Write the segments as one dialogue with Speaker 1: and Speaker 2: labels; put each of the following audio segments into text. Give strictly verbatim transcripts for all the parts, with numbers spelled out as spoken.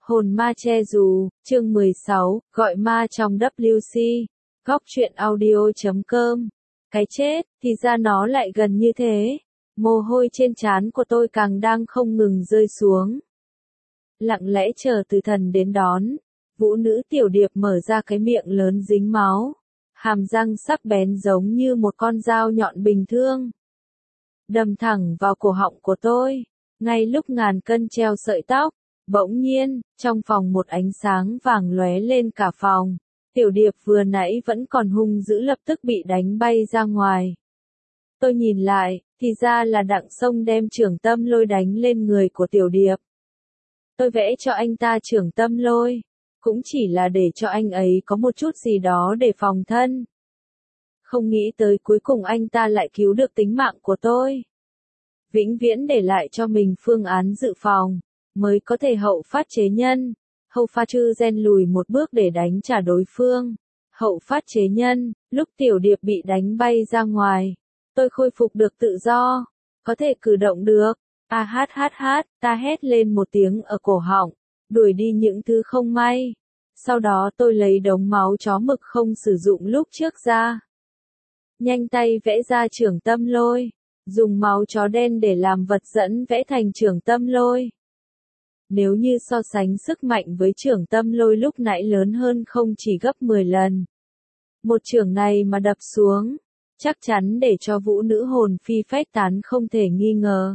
Speaker 1: Hồn ma che dù, chương mười sáu, gọi ma trong W C, góc truyện audio chấm com. Cái chết, thì ra nó lại gần như thế. Mồ hôi trên trán của tôi càng đang không ngừng rơi xuống. Lặng lẽ chờ từ thần đến đón. Vũ nữ tiểu điệp mở ra cái miệng lớn dính máu. Hàm răng sắc bén giống như một con dao nhọn bình thường. Đâm thẳng vào cổ họng của tôi. Ngay lúc ngàn cân treo sợi tóc. Bỗng nhiên, trong phòng một ánh sáng vàng lóe lên cả phòng. Tiểu điệp vừa nãy vẫn còn hung dữ lập tức bị đánh bay ra ngoài. Tôi nhìn lại, thì ra là Đặng Sông đem trưởng tâm lôi đánh lên người của tiểu điệp. Tôi vẽ cho anh ta trưởng tâm lôi, cũng chỉ là để cho anh ấy có một chút gì đó để phòng thân. Không nghĩ tới cuối cùng anh ta lại cứu được tính mạng của tôi. Vĩnh viễn để lại cho mình phương án dự phòng, mới có thể hậu phát chế nhân. Hậu phát chư gen lùi một bước để đánh trả đối phương. Hậu phát chế nhân, lúc tiểu điệp bị đánh bay ra ngoài. Tôi khôi phục được tự do, có thể cử động được. A hát hát hát, ta hét lên một tiếng ở cổ họng, đuổi đi những thứ không may. Sau đó tôi lấy đống máu chó mực không sử dụng lúc trước ra. Nhanh tay vẽ ra trưởng tâm lôi, dùng máu chó đen để làm vật dẫn vẽ thành trưởng tâm lôi. Nếu như so sánh sức mạnh với trưởng tâm lôi lúc nãy lớn hơn không chỉ gấp mười lần. Một trưởng này mà đập xuống, chắc chắn để cho vũ nữ hồn phi phách tán không thể nghi ngờ.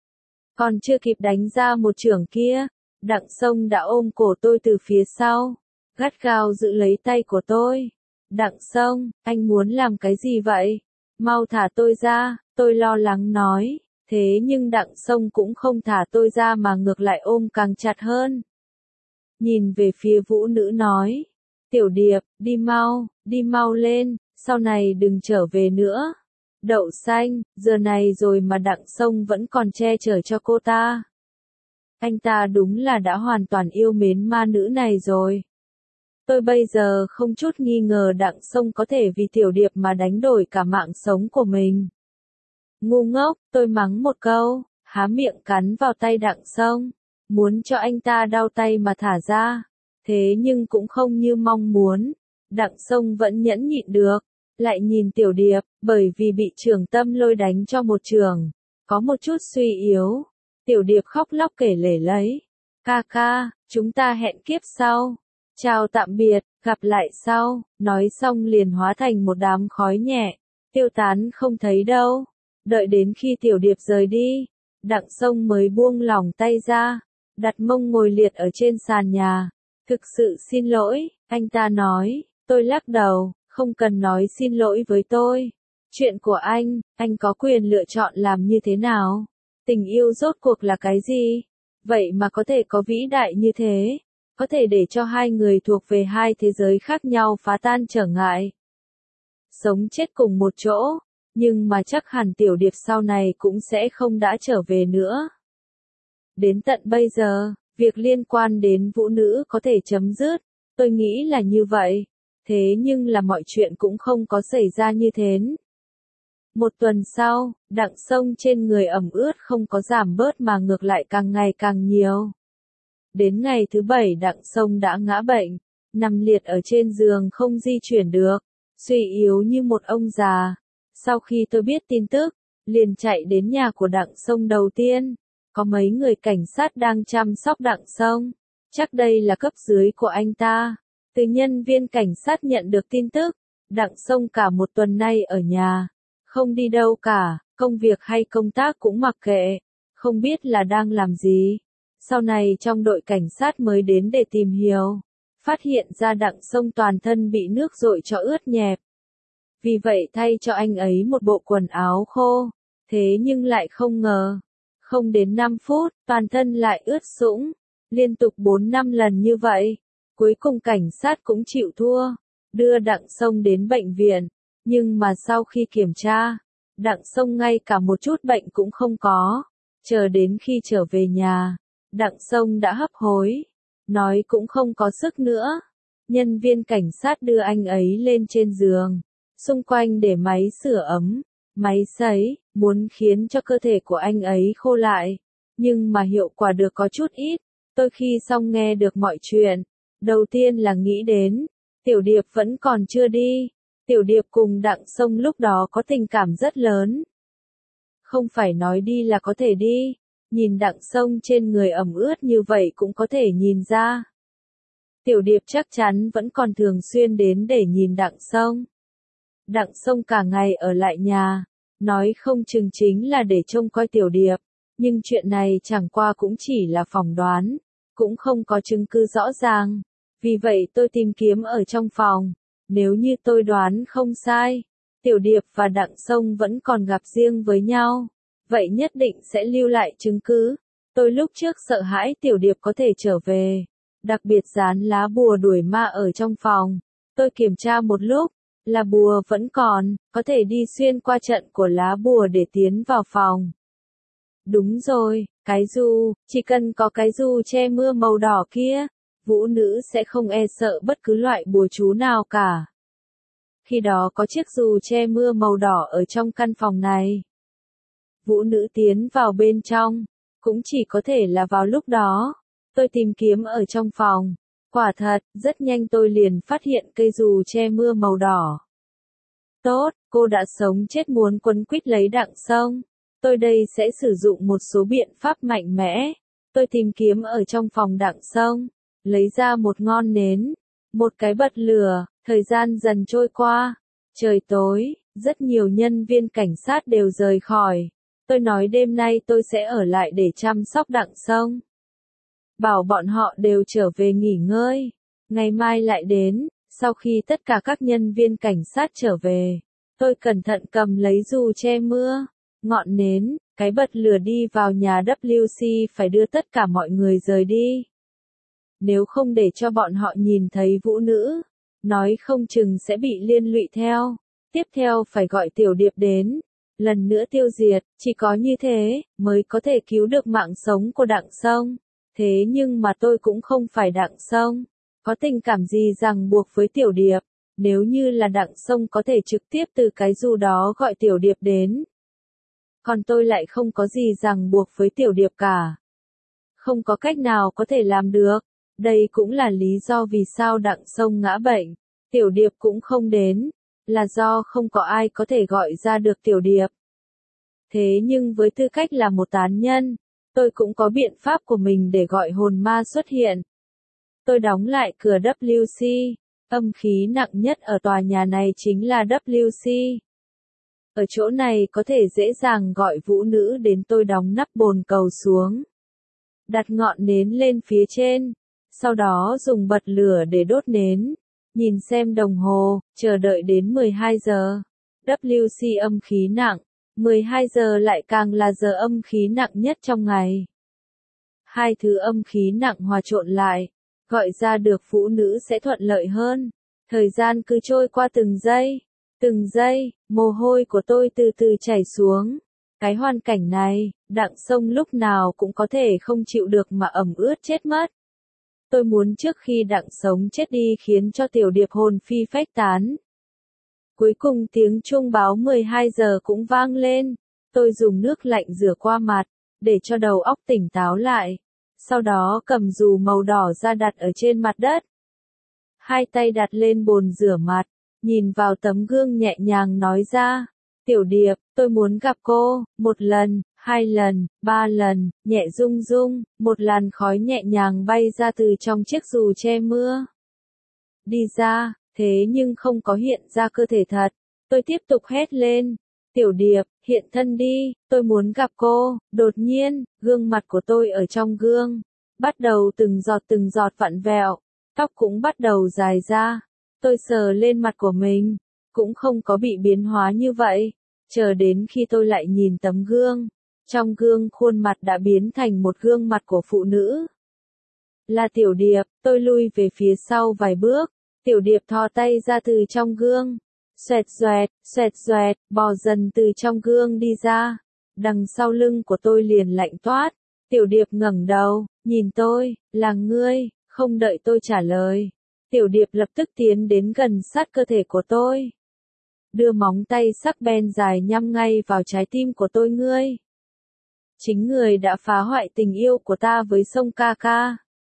Speaker 1: Còn chưa kịp đánh ra một trưởng kia, Đặng Sông đã ôm cổ tôi từ phía sau, gắt gao giữ lấy tay của tôi. Đặng Sông, anh muốn làm cái gì vậy? Mau thả tôi ra, tôi lo lắng nói. Thế nhưng Đặng Sông cũng không thả tôi ra mà ngược lại ôm càng chặt hơn. Nhìn về phía vũ nữ nói. Tiểu điệp, đi mau, đi mau lên, sau này đừng trở về nữa. Đậu xanh, giờ này rồi mà Đặng Sông vẫn còn che chở cho cô ta. Anh ta đúng là đã hoàn toàn yêu mến ma nữ này rồi. Tôi bây giờ không chút nghi ngờ Đặng Sông có thể vì tiểu điệp mà đánh đổi cả mạng sống của mình. Ngu ngốc, tôi mắng một câu, há miệng cắn vào tay Đặng Sông, muốn cho anh ta đau tay mà thả ra. Thế nhưng cũng không như mong muốn, Đặng Sông vẫn nhẫn nhịn được, lại nhìn tiểu điệp, bởi vì bị trưởng tâm lôi đánh cho một trường, có một chút suy yếu. Tiểu điệp khóc lóc kể lể lấy, ca ca, chúng ta hẹn kiếp sau, chào tạm biệt, gặp lại sau, nói xong liền hóa thành một đám khói nhẹ, tiêu tán không thấy đâu. Đợi đến khi tiểu điệp rời đi, Đặng Sông mới buông lỏng tay ra, đặt mông ngồi liệt ở trên sàn nhà. Thực sự xin lỗi, anh ta nói. Tôi lắc đầu, không cần nói xin lỗi với tôi. Chuyện của anh, anh có quyền lựa chọn làm như thế nào. Tình yêu rốt cuộc là cái gì? Vậy mà có thể có vĩ đại như thế. Có thể để cho hai người thuộc về hai thế giới khác nhau phá tan trở ngại. Sống chết cùng một chỗ. Nhưng mà chắc hẳn tiểu điệp sau này cũng sẽ không đã trở về nữa. Đến tận bây giờ, việc liên quan đến vũ nữ có thể chấm dứt, tôi nghĩ là như vậy. Thế nhưng là mọi chuyện cũng không có xảy ra như thế. Một tuần sau, Đặng Sông trên người ẩm ướt không có giảm bớt mà ngược lại càng ngày càng nhiều. Đến ngày thứ bảy Đặng Sông đã ngã bệnh, nằm liệt ở trên giường không di chuyển được, suy yếu như một ông già. Sau khi tôi biết tin tức, liền chạy đến nhà của Đặng Sông đầu tiên. Có mấy người cảnh sát đang chăm sóc Đặng Sông. Chắc đây là cấp dưới của anh ta. Từ nhân viên cảnh sát nhận được tin tức, Đặng Sông cả một tuần nay ở nhà. Không đi đâu cả, công việc hay công tác cũng mặc kệ. Không biết là đang làm gì. Sau này trong đội cảnh sát mới đến để tìm hiểu. Phát hiện ra Đặng Sông toàn thân bị nước dội cho ướt nhẹp. Vì vậy thay cho anh ấy một bộ quần áo khô. Thế nhưng lại không ngờ. Không đến năm phút, toàn thân lại ướt sũng. Liên tục bốn năm lần như vậy. Cuối cùng cảnh sát cũng chịu thua. Đưa Đặng Sông đến bệnh viện. Nhưng mà sau khi kiểm tra, Đặng Sông ngay cả một chút bệnh cũng không có. Chờ đến khi trở về nhà, Đặng Sông đã hấp hối. Nói cũng không có sức nữa. Nhân viên cảnh sát đưa anh ấy lên trên giường. Xung quanh để máy sưởi ấm, máy sấy, muốn khiến cho cơ thể của anh ấy khô lại. Nhưng mà hiệu quả được có chút ít. Tôi khi xong nghe được mọi chuyện, đầu tiên là nghĩ đến, Tiểu Điệp vẫn còn chưa đi. Tiểu Điệp cùng Đặng Sông lúc đó có tình cảm rất lớn. Không phải nói đi là có thể đi, nhìn Đặng Sông trên người ẩm ướt như vậy cũng có thể nhìn ra. Tiểu Điệp chắc chắn vẫn còn thường xuyên đến để nhìn Đặng Sông. Đặng Sông cả ngày ở lại nhà, nói không chừng chính là để trông coi Tiểu Điệp, nhưng chuyện này chẳng qua cũng chỉ là phỏng đoán, cũng không có chứng cứ rõ ràng. Vì vậy tôi tìm kiếm ở trong phòng, nếu như tôi đoán không sai, Tiểu Điệp và Đặng Sông vẫn còn gặp riêng với nhau, vậy nhất định sẽ lưu lại chứng cứ. Tôi lúc trước sợ hãi Tiểu Điệp có thể trở về, đặc biệt dán lá bùa đuổi ma ở trong phòng. Tôi kiểm tra một lúc, là bùa vẫn còn, có thể đi xuyên qua trận của lá bùa để tiến vào phòng. Đúng rồi, cái dù, chỉ cần có cái dù che mưa màu đỏ kia, vũ nữ sẽ không e sợ bất cứ loại bùa chú nào cả. Khi đó có chiếc dù che mưa màu đỏ ở trong căn phòng này. Vũ nữ tiến vào bên trong, cũng chỉ có thể là vào lúc đó. Tôi tìm kiếm ở trong phòng, quả thật, rất nhanh tôi liền phát hiện cây dù che mưa màu đỏ. Tốt, cô đã sống chết muốn quấn quýt lấy Đặng Sông. Tôi đây sẽ sử dụng một số biện pháp mạnh mẽ. Tôi tìm kiếm ở trong phòng Đặng Sông, lấy ra một ngọn nến, một cái bật lửa, thời gian dần trôi qua. Trời tối, rất nhiều nhân viên cảnh sát đều rời khỏi. Tôi nói đêm nay tôi sẽ ở lại để chăm sóc Đặng Sông. Bảo bọn họ đều trở về nghỉ ngơi. Ngày mai lại đến, sau khi tất cả các nhân viên cảnh sát trở về, tôi cẩn thận cầm lấy dù che mưa, ngọn nến, cái bật lửa đi vào nhà W C phải đưa tất cả mọi người rời đi. Nếu không để cho bọn họ nhìn thấy vũ nữ, nói không chừng sẽ bị liên lụy theo. Tiếp theo phải gọi Tiểu Điệp đến, lần nữa tiêu diệt, chỉ có như thế, mới có thể cứu được mạng sống của Đặng Sông. Thế nhưng mà tôi cũng không phải Đặng Sông, có tình cảm gì ràng buộc với Tiểu Điệp, nếu như là Đặng Sông có thể trực tiếp từ cái dù đó gọi Tiểu Điệp đến. Còn tôi lại không có gì ràng buộc với Tiểu Điệp cả. Không có cách nào có thể làm được, đây cũng là lý do vì sao Đặng Sông ngã bệnh, Tiểu Điệp cũng không đến, là do không có ai có thể gọi ra được Tiểu Điệp. Thế nhưng với tư cách là một tán nhân, tôi cũng có biện pháp của mình để gọi hồn ma xuất hiện. Tôi đóng lại cửa W C, âm khí nặng nhất ở tòa nhà này chính là W C. Ở chỗ này có thể dễ dàng gọi vũ nữ đến. Tôi đóng nắp bồn cầu xuống, đặt ngọn nến lên phía trên, sau đó dùng bật lửa để đốt nến, nhìn xem đồng hồ, chờ đợi đến mười hai giờ. W C âm khí nặng, mười hai giờ lại càng là giờ âm khí nặng nhất trong ngày. Hai thứ âm khí nặng hòa trộn lại, gọi ra được vũ nữ sẽ thuận lợi hơn. Thời gian cứ trôi qua từng giây, từng giây, mồ hôi của tôi từ từ chảy xuống. Cái hoàn cảnh này, Đặng Sông lúc nào cũng có thể không chịu được mà ẩm ướt chết mất. Tôi muốn trước khi Đặng sống chết đi khiến cho Tiểu Điệp hồn phi phách tán. Cuối cùng tiếng chuông báo mười hai giờ cũng vang lên. Tôi dùng nước lạnh rửa qua mặt, để cho đầu óc tỉnh táo lại. Sau đó cầm dù màu đỏ ra đặt ở trên mặt đất. Hai tay đặt lên bồn rửa mặt, nhìn vào tấm gương nhẹ nhàng nói ra. Tiểu Điệp, tôi muốn gặp cô, một lần, hai lần, ba lần, nhẹ rung rung, một làn khói nhẹ nhàng bay ra từ trong chiếc dù che mưa. Đi ra, thế nhưng không có hiện ra cơ thể thật. Tôi tiếp tục hét lên. Tiểu Điệp, hiện thân đi, tôi muốn gặp cô. Đột nhiên, gương mặt của tôi ở trong gương, bắt đầu từng giọt từng giọt vặn vẹo, tóc cũng bắt đầu dài ra. Tôi sờ lên mặt của mình, cũng không có bị biến hóa như vậy. Chờ đến khi tôi lại nhìn tấm gương, trong gương khuôn mặt đã biến thành một gương mặt của phụ nữ. Là Tiểu Điệp, tôi lui về phía sau vài bước, Tiểu Điệp thò tay ra từ trong gương, xoẹt xoẹt, xoẹt xoẹt, bò dần từ trong gương đi ra. Đằng sau lưng của tôi liền lạnh toát. Tiểu Điệp ngẩng đầu, nhìn tôi, là ngươi. Không đợi tôi trả lời, Tiểu Điệp lập tức tiến đến gần sát cơ thể của tôi, đưa móng tay sắc bén dài nhắm ngay vào trái tim của tôi. Ngươi, chính người đã phá hoại tình yêu của ta với Sông ca ca.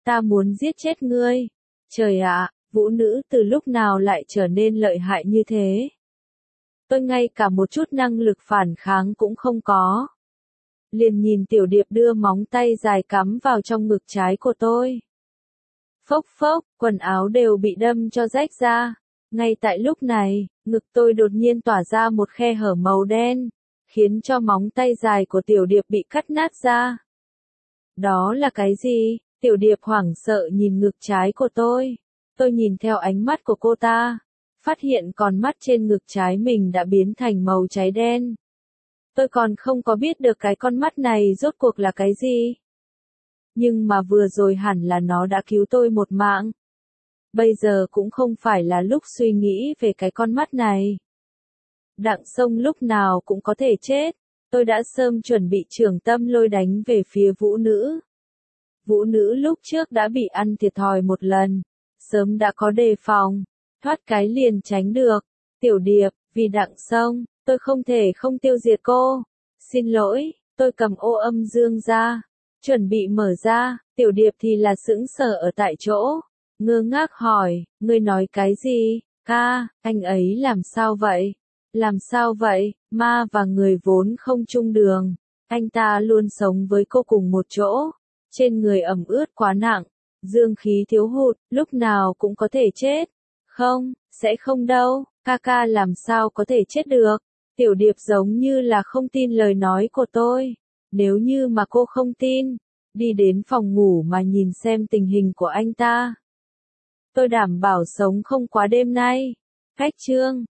Speaker 1: Ta muốn giết chết ngươi. Trời ạ, vũ nữ từ lúc nào lại trở nên lợi hại như thế? Tôi ngay cả một chút năng lực phản kháng cũng không có. Liền nhìn Tiểu Điệp đưa móng tay dài cắm vào trong ngực trái của tôi. Phốc phốc, quần áo đều bị đâm cho rách ra. Ngay tại lúc này, ngực tôi đột nhiên tỏa ra một khe hở màu đen, khiến cho móng tay dài của Tiểu Điệp bị cắt nát ra. Đó là cái gì? Tiểu Điệp hoảng sợ nhìn ngực trái của tôi. Tôi nhìn theo ánh mắt của cô ta, phát hiện con mắt trên ngực trái mình đã biến thành màu cháy đen. Tôi còn không có biết được cái con mắt này rốt cuộc là cái gì. Nhưng mà vừa rồi hẳn là nó đã cứu tôi một mạng. Bây giờ cũng không phải là lúc suy nghĩ về cái con mắt này. Đặng Sông lúc nào cũng có thể chết. Tôi đã sớm chuẩn bị trường tâm lôi đánh về phía vũ nữ. Vũ nữ lúc trước đã bị ăn thiệt thòi một lần. Sớm đã có đề phòng. Thoát cái liền tránh được. Tiểu Điệp, vì Đặng Sông, tôi không thể không tiêu diệt cô. Xin lỗi, tôi cầm ô âm dương ra. Chuẩn bị mở ra, Tiểu Điệp thì là sững sờ ở tại chỗ. Ngơ ngác hỏi, ngươi nói cái gì? Ca, anh ấy làm sao vậy? Làm sao vậy? Ma và người vốn không chung đường. Anh ta luôn sống với cô cùng một chỗ. Trên người ẩm ướt quá nặng. Dương khí thiếu hụt, lúc nào cũng có thể chết. Không, sẽ không đâu. Ca ca làm sao có thể chết được? Tiểu Điệp giống như là không tin lời nói của tôi. Nếu như mà cô không tin, đi đến phòng ngủ mà nhìn xem tình hình của anh ta. Tôi đảm bảo sống không quá đêm nay. Cách chương